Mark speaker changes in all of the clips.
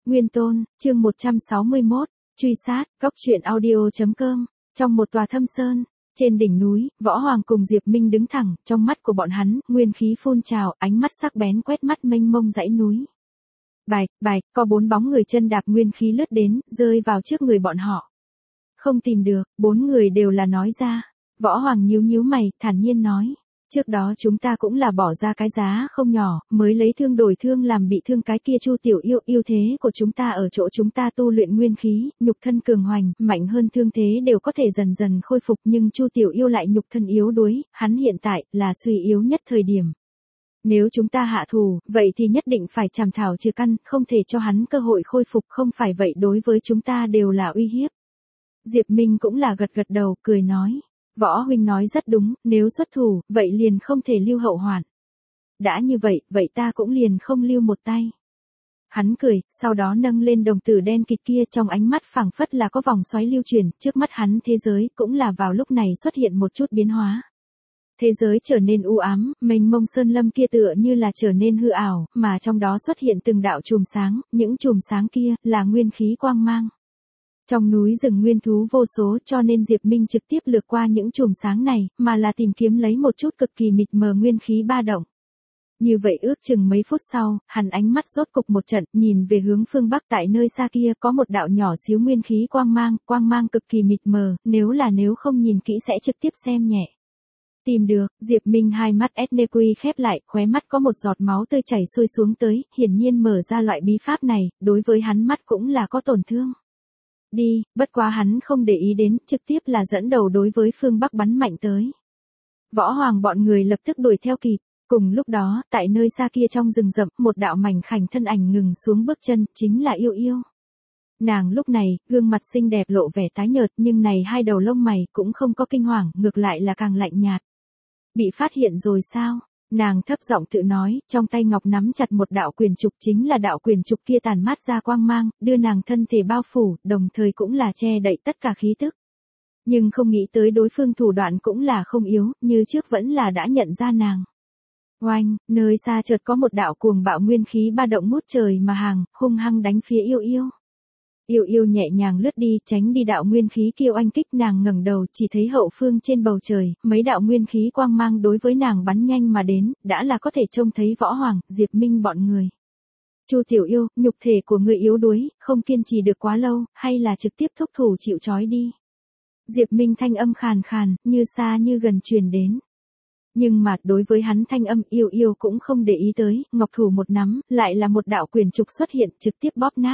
Speaker 1: Nguyên Tôn, chương 161, truy sát, góc truyện audio.com, trong một tòa thâm sơn, trên đỉnh núi, Võ Hoàng cùng Diệp Minh đứng thẳng, trong mắt của bọn hắn, nguyên khí phun trào, ánh mắt sắc bén quét mắt mênh mông dãy núi. Bạch, bạch, có 4 bóng người chân đạp nguyên khí lướt đến, rơi vào trước người bọn họ. Không tìm được, 4 người đều là nói ra. Võ Hoàng nhíu nhíu mày, thản nhiên nói. Trước đó chúng ta cũng là bỏ ra cái giá không nhỏ, mới lấy thương đổi thương làm bị thương cái kia Chu Tiểu Yêu. Ưu thế của chúng ta ở chỗ chúng ta tu luyện nguyên khí, nhục thân cường hoành, mạnh hơn thương thế đều có thể dần dần khôi phục, nhưng Chu Tiểu Yêu lại nhục thân yếu đuối, hắn hiện tại là suy yếu nhất thời điểm. Nếu chúng ta hạ thủ, vậy thì nhất định phải chảm thảo trừ căn, không thể cho hắn cơ hội khôi phục, không phải vậy đối với chúng ta đều là uy hiếp. Diệp Minh cũng là gật gật đầu, cười nói. Võ huynh nói rất đúng, nếu xuất thủ, vậy liền không thể lưu hậu hoạn. Đã như vậy, vậy ta cũng liền không lưu một tay. Hắn cười, sau đó nâng lên đồng tử đen kịt kia, trong ánh mắt phảng phất là có vòng xoáy lưu chuyển, trước mắt hắn thế giới cũng là vào lúc này xuất hiện một chút biến hóa. Thế giới trở nên u ám, mênh mông sơn lâm kia tựa như là trở nên hư ảo, mà trong đó xuất hiện từng đạo chùm sáng, những chùm sáng kia là nguyên khí quang mang. Trong núi rừng nguyên thú vô số, cho nên Diệp Minh trực tiếp lược qua những chùm sáng này, mà là tìm kiếm lấy một chút cực kỳ mịt mờ nguyên khí ba động. Như vậy ước chừng mấy phút sau, hắn ánh mắt rốt cục một trận, nhìn về hướng phương Bắc, tại nơi xa kia có một đạo nhỏ xíu nguyên khí quang mang cực kỳ mịt mờ, nếu không nhìn kỹ sẽ trực tiếp xem nhẹ. Tìm được, Diệp Minh hai mắt Etnequi khép lại, khóe mắt có một giọt máu tươi chảy xuôi xuống tới, hiển nhiên mở ra loại bí pháp này, đối với hắn mắt cũng là có tổn thương. Đi, bất quá hắn không để ý đến, trực tiếp là dẫn đầu đối với phương Bắc bắn mạnh tới. Võ Hoàng bọn người lập tức đuổi theo kịp, cùng lúc đó, tại nơi xa kia trong rừng rậm, một đạo mảnh khảnh thân ảnh ngừng xuống bước chân, chính là Yêu Yêu. Nàng lúc này, gương mặt xinh đẹp lộ vẻ tái nhợt, nhưng này hai đầu lông mày cũng không có kinh hoàng, ngược lại là càng lạnh nhạt. Bị phát hiện rồi sao? Nàng thấp giọng tự nói, trong tay ngọc nắm chặt một đạo quyền trục, chính là đạo quyền trục kia tàn mát ra quang mang, đưa nàng thân thể bao phủ, đồng thời cũng là che đậy tất cả khí tức. Nhưng không nghĩ tới đối phương thủ đoạn cũng là không yếu, như trước vẫn là đã nhận ra nàng. Oanh, nơi xa chợt có một đạo cuồng bạo nguyên khí ba động ngút trời mà hàng, hung hăng đánh phía Yêu Yêu. Yêu Yêu nhẹ nhàng lướt đi, tránh đi đạo nguyên khí kia oanh kích, nàng ngẩng đầu, chỉ thấy hậu phương trên bầu trời, mấy đạo nguyên khí quang mang đối với nàng bắn nhanh mà đến, đã là có thể trông thấy Võ Hoàng, Diệp Minh bọn người. Chu Tiểu Yêu, nhục thể của người yếu đuối, không kiên trì được quá lâu, hay là trực tiếp thúc thủ chịu trói đi. Diệp Minh thanh âm khàn khàn, như xa như gần truyền đến. Nhưng mà, đối với hắn thanh âm, Yêu Yêu cũng không để ý tới, ngọc thủ một nắm, lại là một đạo quyền trục xuất hiện, trực tiếp bóp nát.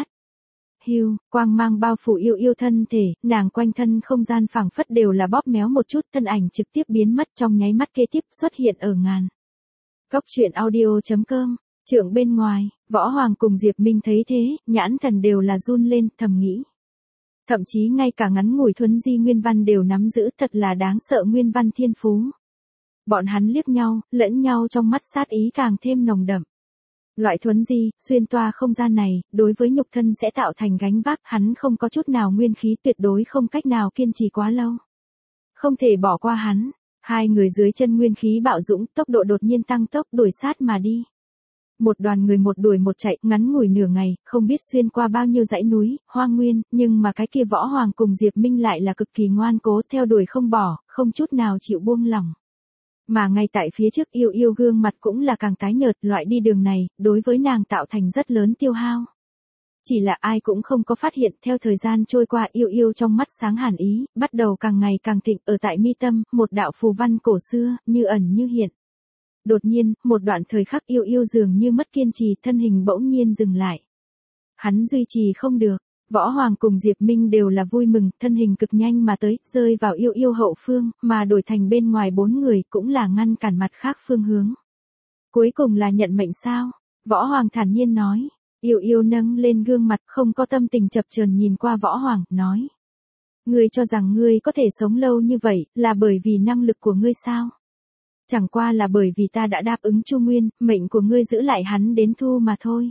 Speaker 1: Hưu, quang mang bao phủ Yêu Yêu thân thể, nàng quanh thân không gian phảng phất đều là bóp méo một chút, thân ảnh trực tiếp biến mất, trong nháy mắt kế tiếp xuất hiện ở ngàn. Góc truyện audio.com, trượng bên ngoài, Võ Hoàng cùng Diệp Minh thấy thế, nhãn thần đều là run lên, thầm nghĩ. Thậm chí ngay cả ngắn ngủi thuấn di nguyên văn đều nắm giữ, thật là đáng sợ nguyên văn thiên phú. Bọn hắn liếc nhau, lẫn nhau trong mắt sát ý càng thêm nồng đậm. Loại thuấn di, xuyên toa không gian này, đối với nhục thân sẽ tạo thành gánh vác, hắn không có chút nào nguyên khí, tuyệt đối không cách nào kiên trì quá lâu. Không thể bỏ qua hắn, hai người dưới chân nguyên khí bạo dũng, tốc độ đột nhiên tăng tốc, đuổi sát mà đi. Một đoàn người một đuổi một chạy, ngắn ngủi nửa ngày, không biết xuyên qua bao nhiêu dãy núi, hoang nguyên, nhưng mà cái kia Võ Hoàng cùng Diệp Minh lại là cực kỳ ngoan cố, theo đuổi không bỏ, không chút nào chịu buông lỏng. Mà ngay tại phía trước Yêu Yêu gương mặt cũng là càng tái nhợt, loại đi đường này, đối với nàng tạo thành rất lớn tiêu hao. Chỉ là ai cũng không có phát hiện, theo thời gian trôi qua Yêu Yêu trong mắt sáng hàn ý, bắt đầu càng ngày càng thịnh, ở tại mi tâm, một đạo phù văn cổ xưa, như ẩn như hiện. Đột nhiên, một đoạn thời khắc Yêu Yêu dường như mất kiên trì, thân hình bỗng nhiên dừng lại. Hắn duy trì không được. Võ Hoàng cùng Diệp Minh đều là vui mừng, thân hình cực nhanh mà tới, rơi vào Yêu Yêu hậu phương, mà đổi thành bên ngoài 4 người, cũng là ngăn cản mặt khác phương hướng. Cuối cùng là nhận mệnh sao? Võ Hoàng thản nhiên nói. Yêu Yêu nâng lên gương mặt, không có tâm tình chập chờn nhìn qua Võ Hoàng, nói. Ngươi cho rằng ngươi có thể sống lâu như vậy, là bởi vì năng lực của ngươi sao? Chẳng qua là bởi vì ta đã đáp ứng Chu Nguyên, mệnh của ngươi giữ lại hắn đến thu mà thôi.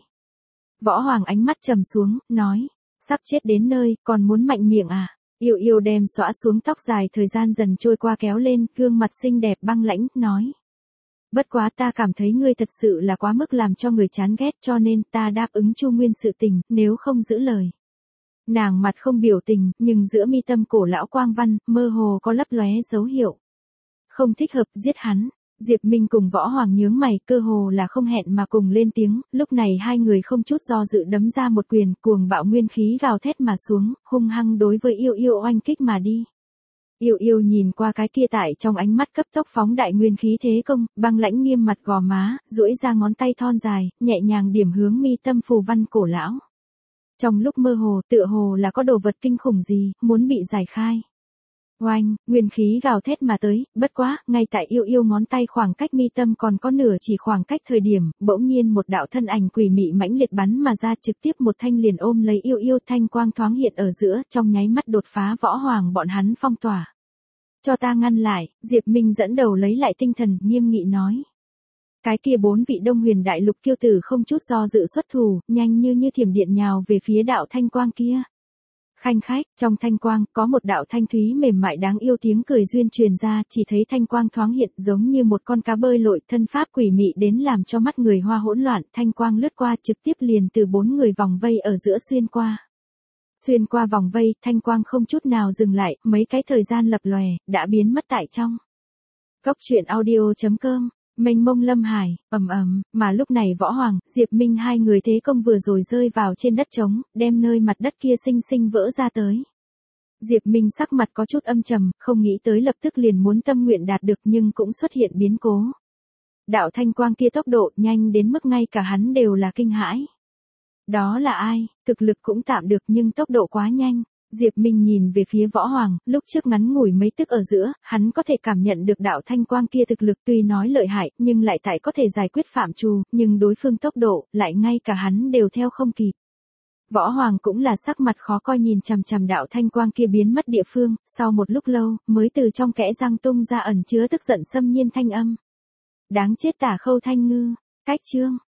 Speaker 1: Võ Hoàng ánh mắt trầm xuống, nói. Sắp chết đến nơi, còn muốn mạnh miệng à? Yêu Yêu đem xõa xuống tóc dài, thời gian dần trôi qua kéo lên, gương mặt xinh đẹp băng lãnh, nói. Bất quá ta cảm thấy ngươi thật sự là quá mức làm cho người chán ghét cho nên ta đáp ứng Chu Nguyên sự tình, nếu không giữ lời. Nàng mặt không biểu tình, nhưng giữa mi tâm cổ lão quang văn, mơ hồ có lấp lóe dấu hiệu. Không thích hợp giết hắn. Diệp Minh cùng Võ Hoàng nhướng mày, cơ hồ là không hẹn mà cùng lên tiếng, lúc này hai người không chút do dự đấm ra một quyền, cuồng bạo nguyên khí gào thét mà xuống, hung hăng đối với Yêu Yêu oanh kích mà đi. Yêu Yêu nhìn qua cái kia tại trong ánh mắt cấp tốc phóng đại nguyên khí thế công, băng lãnh nghiêm mặt gò má, duỗi ra ngón tay thon dài, nhẹ nhàng điểm hướng mi tâm phù văn cổ lão. Trong lúc mơ hồ, tựa hồ là có đồ vật kinh khủng gì, muốn bị giải khai. Oanh, nguyên khí gào thét mà tới, bất quá, ngay tại Yêu Yêu ngón tay khoảng cách mi tâm còn có nửa chỉ khoảng cách thời điểm, bỗng nhiên một đạo thân ảnh quỷ mị mãnh liệt bắn mà ra trực tiếp một thanh liền ôm lấy Yêu Yêu, thanh quang thoáng hiện ở giữa, trong nháy mắt đột phá Võ Hoàng bọn hắn phong tỏa. Cho ta ngăn lại, Diệp Minh dẫn đầu lấy lại tinh thần, nghiêm nghị nói. Cái kia 4 vị Đông Huyền Đại Lục kiêu tử không chút do dự xuất thủ, nhanh như thiểm điện nhào về phía đạo thanh quang kia. Khanh khách, trong thanh quang, có một đạo thanh thúy mềm mại đáng yêu tiếng cười duyên truyền ra, chỉ thấy thanh quang thoáng hiện giống như một con cá bơi lội, thân pháp quỷ mị đến làm cho mắt người hoa hỗn loạn, thanh quang lướt qua trực tiếp liền từ 4 người vòng vây ở giữa xuyên qua. Xuyên qua vòng vây, thanh quang không chút nào dừng lại, mấy cái thời gian lập lòe, đã biến mất tại trong. Góc truyện audio.com. Mênh mông lâm hải, mà lúc này Võ Hoàng, Diệp Minh hai người thế công vừa rồi rơi vào trên đất trống, đem nơi mặt đất kia xinh xinh vỡ ra tới. Diệp Minh sắc mặt có chút âm trầm, không nghĩ tới lập tức liền muốn tâm nguyện đạt được nhưng cũng xuất hiện biến cố. Đạo thanh quang kia tốc độ nhanh đến mức ngay cả hắn đều là kinh hãi. Đó là ai, thực lực cũng tạm được nhưng tốc độ quá nhanh. Diệp Minh nhìn về phía Võ Hoàng, lúc trước ngắn ngủi mấy tức ở giữa, hắn có thể cảm nhận được đạo thanh quang kia thực lực tuy nói lợi hại, nhưng lại tại có thể giải quyết phạm trù, nhưng đối phương tốc độ, lại ngay cả hắn đều theo không kịp. Võ Hoàng cũng là sắc mặt khó coi nhìn chằm chằm đạo thanh quang kia biến mất địa phương, sau một lúc lâu, mới từ trong kẽ răng tung ra ẩn chứa tức giận xâm nhiên thanh âm. Đáng chết Tả Khâu Thanh Ngư, cách chương.